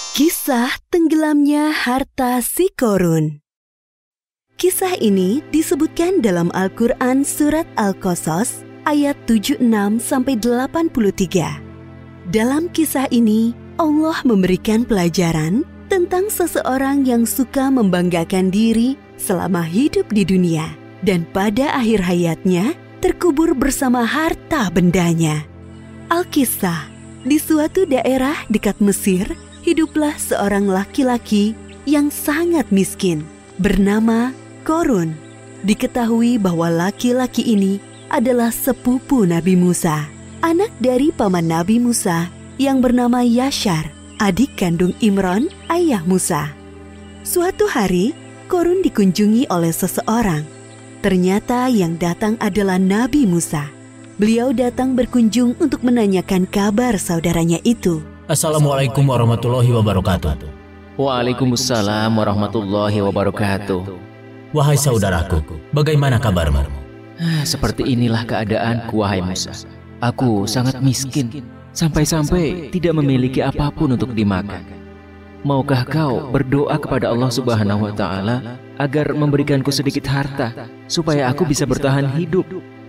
Kisah tenggelamnya harta si Qorun. Kisah ini disebutkan dalam Al-Quran Surat Al-Qasas ayat 76-83. Dalam kisah ini, Allah memberikan pelajaran tentang seseorang yang suka membanggakan diri selama hidup di dunia dan pada akhir hayatnya terkubur bersama harta bendanya. Al-Kisah, di suatu daerah dekat Mesir, hiduplah seorang laki-laki yang sangat miskin bernama Qorun. Diketahui bahwa laki-laki ini adalah sepupu Nabi Musa, anak dari paman Nabi Musa yang bernama Yashar, adik kandung Imran, ayah Musa. Suatu hari, Qorun dikunjungi oleh seseorang. Ternyata yang datang adalah Nabi Musa. Beliau datang berkunjung untuk menanyakan kabar saudaranya itu. Assalamualaikum warahmatullahi wabarakatuh. Waalaikumsalam warahmatullahi wabarakatuh. Wahai saudaraku, bagaimana kabarmu? Seperti inilah keadaanku, wahai Musa. Aku sangat miskin, sampai-sampai tidak memiliki apapun untuk dimakan. Maukah kau berdoa kepada Allah Subhanahu wa Ta'ala agar memberikanku sedikit harta supaya aku bisa bertahan hidup?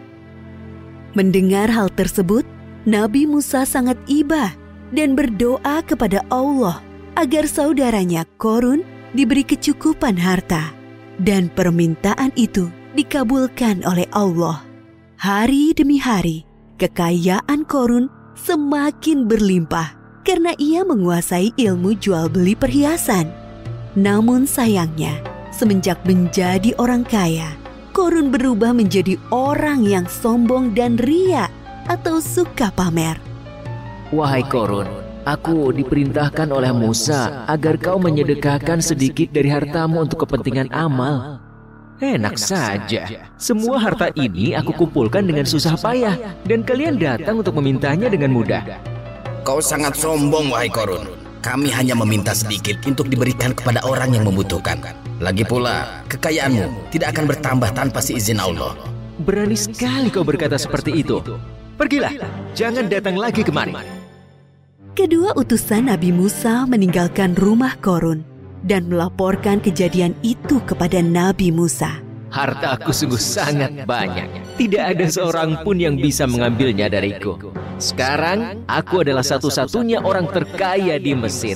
Mendengar hal tersebut, Nabi Musa sangat iba dan berdoa kepada Allah agar saudaranya Qorun diberi kecukupan harta. Dan permintaan itu dikabulkan oleh Allah. Hari demi hari, kekayaan Qorun semakin berlimpah karena ia menguasai ilmu jual beli perhiasan. Namun sayangnya, semenjak menjadi orang kaya, Qorun berubah menjadi orang yang sombong dan ria atau suka pamer. Wahai Qorun, aku diperintahkan oleh Musa agar kau menyedekahkan sedikit dari hartamu untuk kepentingan amal. Enak saja, semua harta ini aku kumpulkan dengan susah payah dan kalian datang untuk memintanya dengan mudah. Kau sangat sombong, wahai Qorun. Kami hanya meminta sedikit untuk diberikan kepada orang yang membutuhkan. Lagi pula, kekayaanmu tidak akan bertambah tanpa seizin Allah. Berani sekali kau berkata seperti itu. Pergilah, jangan datang lagi kemari. Kedua utusan Nabi Musa meninggalkan rumah Qorun dan melaporkan kejadian itu kepada Nabi Musa. Hartaku sungguh sangat banyak. Tidak ada seorang pun yang bisa mengambilnya dariku. Sekarang, aku adalah satu-satunya orang terkaya di Mesir.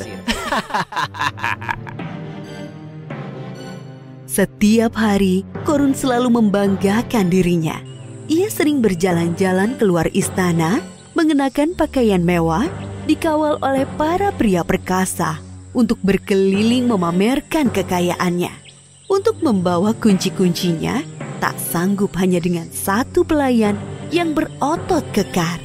Setiap hari, Qorun selalu membanggakan dirinya. Ia sering berjalan-jalan keluar istana, mengenakan pakaian mewah, dikawal oleh para pria perkasa untuk berkeliling memamerkan kekayaannya. Untuk membawa kunci-kuncinya, tak sanggup hanya dengan satu pelayan yang berotot kekar.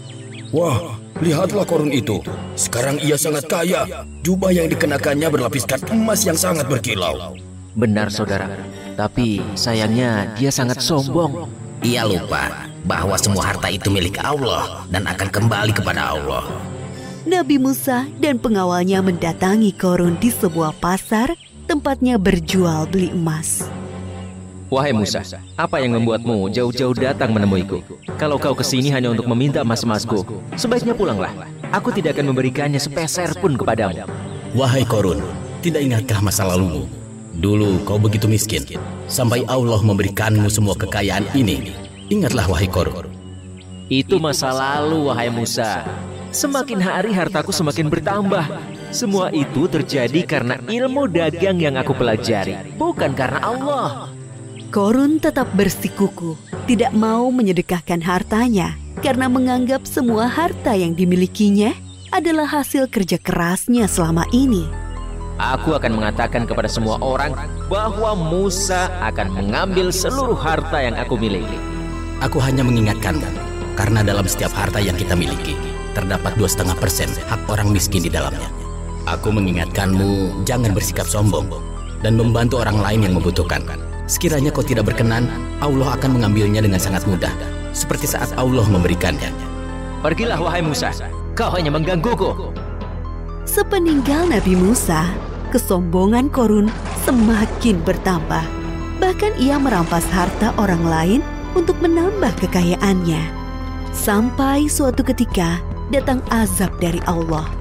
Wah, lihatlah Qorun itu. Sekarang ia sangat kaya. Jubah yang dikenakannya berlapiskan emas yang sangat berkilau. Benar, saudara. Tapi sayangnya dia sangat sombong. Ia lupa bahwa semua harta itu milik Allah dan akan kembali kepada Allah. Nabi Musa dan pengawalnya mendatangi Qorun di sebuah pasar tempatnya berjual beli emas. Wahai Musa, apa yang membuatmu jauh-jauh datang menemuiku? Kalau kau kesini hanya untuk meminta emas-emasku, sebaiknya pulanglah. Aku tidak akan memberikannya sepeser pun kepadamu. Wahai Qorun, tidak ingatkah masa lalumu? Dulu kau begitu miskin, sampai Allah memberikanmu semua kekayaan ini. Ingatlah, wahai Qorun. Itu masa lalu, wahai Musa. Semakin hari hartaku semakin bertambah. Semua itu terjadi karena ilmu dagang yang aku pelajari, bukan karena Allah. Qorun tetap bersikukuh, tidak mau menyedekahkan hartanya karena menganggap semua harta yang dimilikinya adalah hasil kerja kerasnya selama ini. Aku akan mengatakan kepada semua orang bahwa Musa akan mengambil seluruh harta yang aku miliki. Aku hanya mengingatkanmu, karena dalam setiap harta yang kita miliki, terdapat 2,5% hak orang miskin di dalamnya. Aku mengingatkanmu, jangan bersikap sombong dan membantu orang lain yang membutuhkan. Sekiranya kau tidak berkenan, Allah akan mengambilnya dengan sangat mudah, seperti saat Allah memberikannya. Pergilah, wahai Musa, kau hanya menggangguku. Sepeninggal Nabi Musa, kesombongan Qorun semakin bertambah. Bahkan ia merampas harta orang lain untuk menambah kekayaannya. Sampai suatu ketika datang azab dari Allah.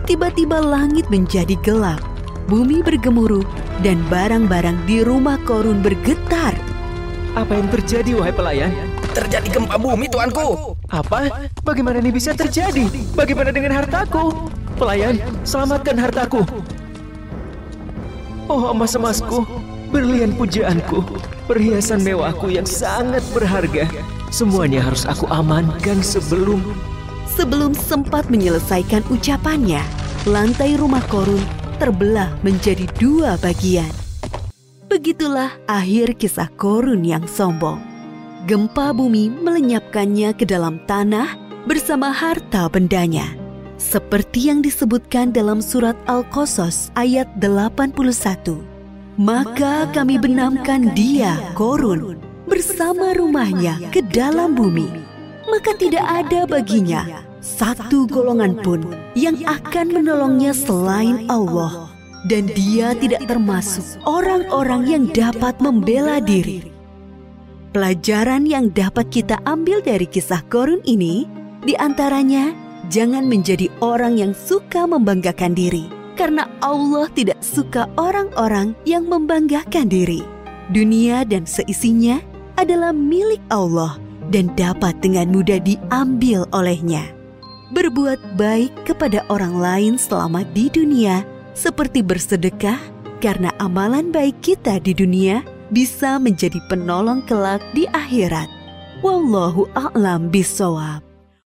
Tiba-tiba langit menjadi gelap, bumi bergemuruh, dan barang-barang di rumah Korun bergetar. Apa yang terjadi, wahai pelayan? Terjadi gempa bumi, tuanku. Apa? Bagaimana ini bisa terjadi? Bagaimana dengan hartaku? Pelayan, selamatkan hartaku. Oh, emas-emasku, berlian pujaanku, perhiasan mewahku yang sangat berharga. Semuanya harus aku amankan sebelum Sempat menyelesaikan ucapannya, lantai rumah Korun terbelah menjadi 2 bagian. Begitulah akhir kisah Korun yang sombong. Gempa bumi melenyapkannya ke dalam tanah bersama harta bendanya. Seperti yang disebutkan dalam surat Al-Qasas ayat 81. Maka kami benamkan dia, Korun, bersama rumahnya ke dalam bumi. Maka tidak ada baginya satu golongan pun yang akan menolongnya selain Allah. Dan dia tidak termasuk orang-orang yang dapat membela diri. Pelajaran yang dapat kita ambil dari kisah Korun ini, diantaranya, jangan menjadi orang yang suka membanggakan diri. Karena Allah tidak suka orang-orang yang membanggakan diri. Dunia dan seisinya adalah milik Allah dan dapat dengan mudah diambil olehnya. Berbuat baik kepada orang lain selama di dunia, seperti bersedekah, karena amalan baik kita di dunia bisa menjadi penolong kelak di akhirat. Wallahu a'lam bishawab.